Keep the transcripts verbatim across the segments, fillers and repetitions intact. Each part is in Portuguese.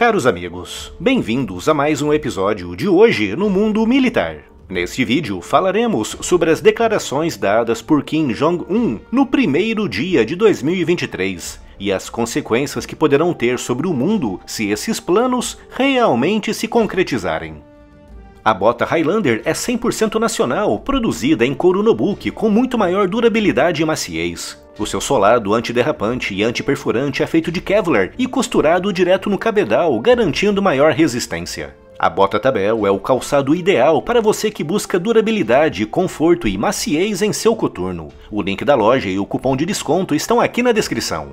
Caros amigos, bem-vindos a mais um episódio de Hoje no Mundo Militar. Neste vídeo falaremos sobre as declarações dadas por Kim Jong-un no primeiro dia de dois mil e vinte e três e as consequências que poderão ter sobre o mundo se esses planos realmente se concretizarem. A bota Highlander é cem por cento nacional, produzida em couro Nobuki com muito maior durabilidade e maciez. O seu solado antiderrapante e antiperfurante é feito de Kevlar e costurado direto no cabedal, garantindo maior resistência. A bota Tabel é o calçado ideal para você que busca durabilidade, conforto e maciez em seu coturno. O link da loja e o cupom de desconto estão aqui na descrição.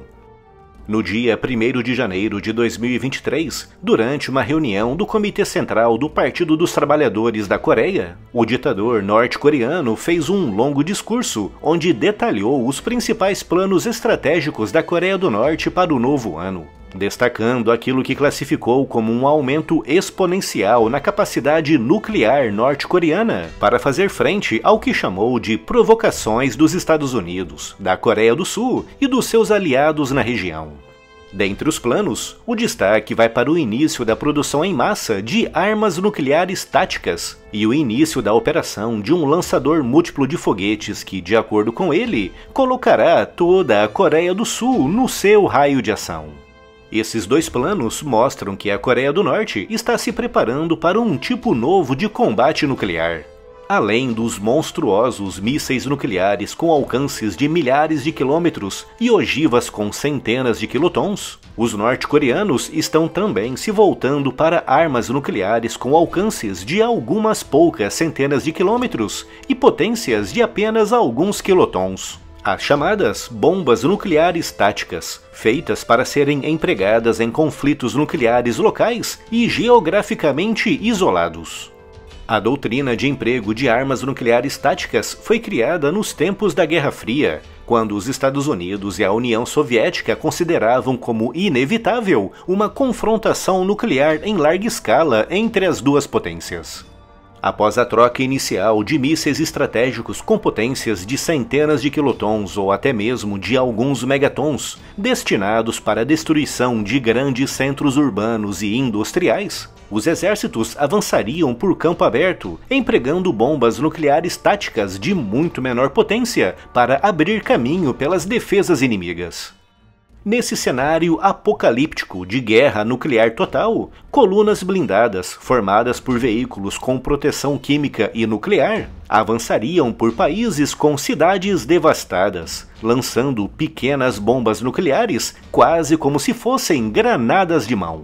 No dia primeiro de janeiro de dois mil e vinte e três, durante uma reunião do Comitê Central do Partido dos Trabalhadores da Coreia, o ditador norte-coreano fez um longo discurso onde detalhou os principais planos estratégicos da Coreia do Norte para o novo ano, destacando aquilo que classificou como um aumento exponencial na capacidade nuclear norte-coreana para fazer frente ao que chamou de provocações dos Estados Unidos, da Coreia do Sul e dos seus aliados na região. Dentre os planos, o destaque vai para o início da produção em massa de armas nucleares táticas e o início da operação de um lançador múltiplo de foguetes que, de acordo com ele, colocará toda a Coreia do Sul no seu raio de ação. Esses dois planos mostram que a Coreia do Norte está se preparando para um tipo novo de combate nuclear. Além dos monstruosos mísseis nucleares com alcances de milhares de quilômetros e ogivas com centenas de quilotons, os norte-coreanos estão também se voltando para armas nucleares com alcances de algumas poucas centenas de quilômetros e potências de apenas alguns quilotons. As chamadas bombas nucleares táticas, feitas para serem empregadas em conflitos nucleares locais e geograficamente isolados. A doutrina de emprego de armas nucleares táticas foi criada nos tempos da Guerra Fria, quando os Estados Unidos e a União Soviética consideravam como inevitável uma confrontação nuclear em larga escala entre as duas potências. Após a troca inicial de mísseis estratégicos com potências de centenas de quilotons ou até mesmo de alguns megatons, destinados para a destruição de grandes centros urbanos e industriais, os exércitos avançariam por campo aberto, empregando bombas nucleares táticas de muito menor potência para abrir caminho pelas defesas inimigas. Nesse cenário apocalíptico de guerra nuclear total, colunas blindadas, formadas por veículos com proteção química e nuclear, avançariam por países com cidades devastadas, lançando pequenas bombas nucleares quase como se fossem granadas de mão.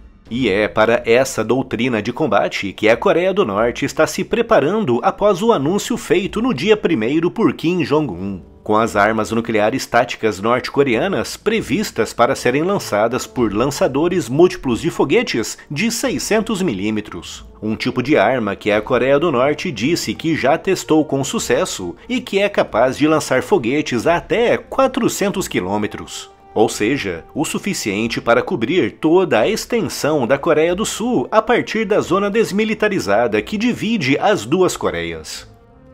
E é para essa doutrina de combate que a Coreia do Norte está se preparando após o anúncio feito no dia primeiro por Kim Jong-un, com as armas nucleares táticas norte-coreanas previstas para serem lançadas por lançadores múltiplos de foguetes de seiscentos milímetros, um tipo de arma que a Coreia do Norte disse que já testou com sucesso e que é capaz de lançar foguetes a até quatrocentos quilômetros. Ou seja, o suficiente para cobrir toda a extensão da Coreia do Sul a partir da zona desmilitarizada que divide as duas Coreias.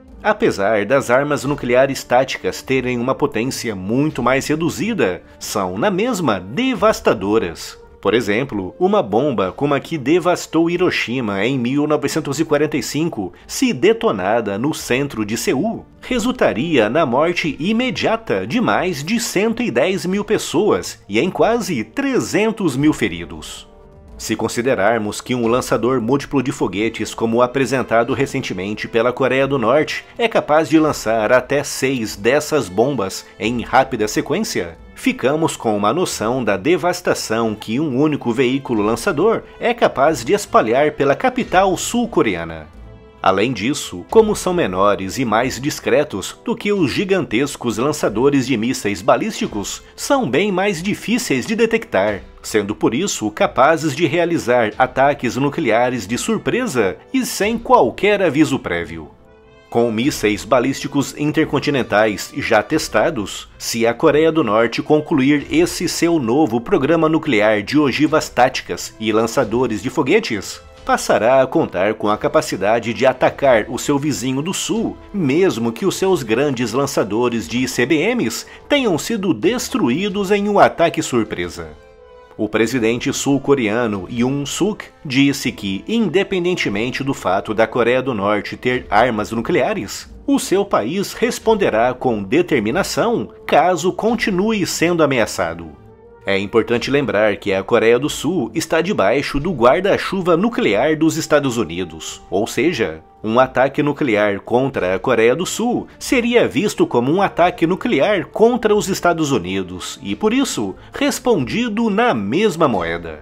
Apesar das armas nucleares táticas terem uma potência muito mais reduzida, são, na mesma, devastadoras. Por exemplo, uma bomba como a que devastou Hiroshima em mil novecentos e quarenta e cinco, se detonada no centro de Seul, resultaria na morte imediata de mais de cento e dez mil pessoas e em quase trezentos mil feridos. Se considerarmos que um lançador múltiplo de foguetes como o apresentado recentemente pela Coreia do Norte é capaz de lançar até seis dessas bombas em rápida sequência, ficamos com uma noção da devastação que um único veículo lançador é capaz de espalhar pela capital sul-coreana. Além disso, como são menores e mais discretos do que os gigantescos lançadores de mísseis balísticos, são bem mais difíceis de detectar, sendo por isso capazes de realizar ataques nucleares de surpresa e sem qualquer aviso prévio. Com mísseis balísticos intercontinentais já testados, se a Coreia do Norte concluir esse seu novo programa nuclear de ogivas táticas e lançadores de foguetes, passará a contar com a capacidade de atacar o seu vizinho do sul, mesmo que os seus grandes lançadores de I C B Ms tenham sido destruídos em um ataque surpresa. O presidente sul-coreano Yoon Suk disse que, independentemente do fato da Coreia do Norte ter armas nucleares, o seu país responderá com determinação caso continue sendo ameaçado. É importante lembrar que a Coreia do Sul está debaixo do guarda-chuva nuclear dos Estados Unidos, ou seja, um ataque nuclear contra a Coreia do Sul seria visto como um ataque nuclear contra os Estados Unidos e, por isso, respondido na mesma moeda.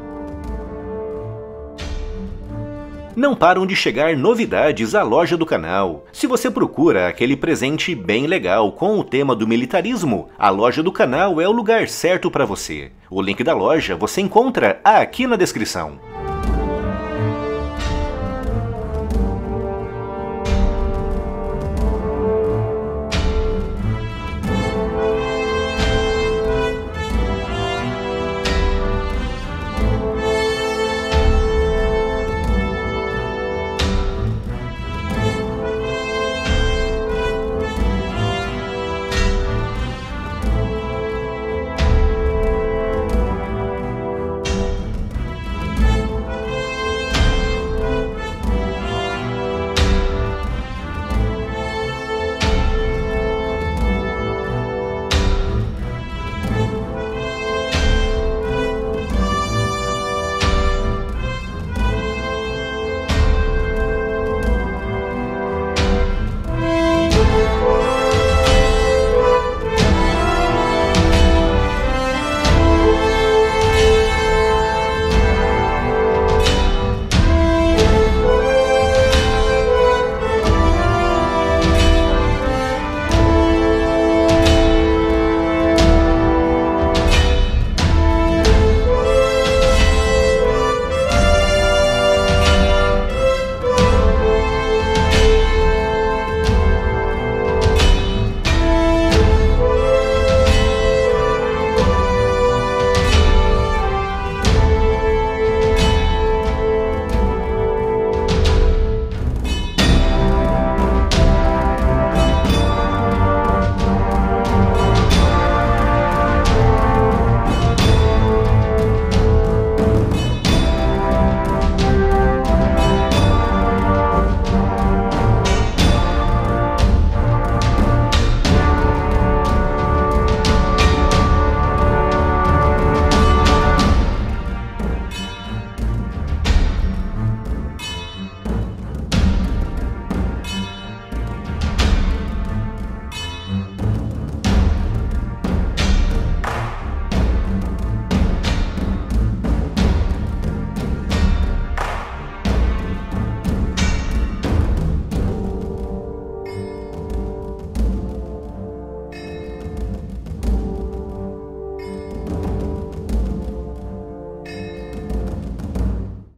Não param de chegar novidades à loja do canal. Se você procura aquele presente bem legal com o tema do militarismo, a loja do canal é o lugar certo para você. O link da loja você encontra aqui na descrição.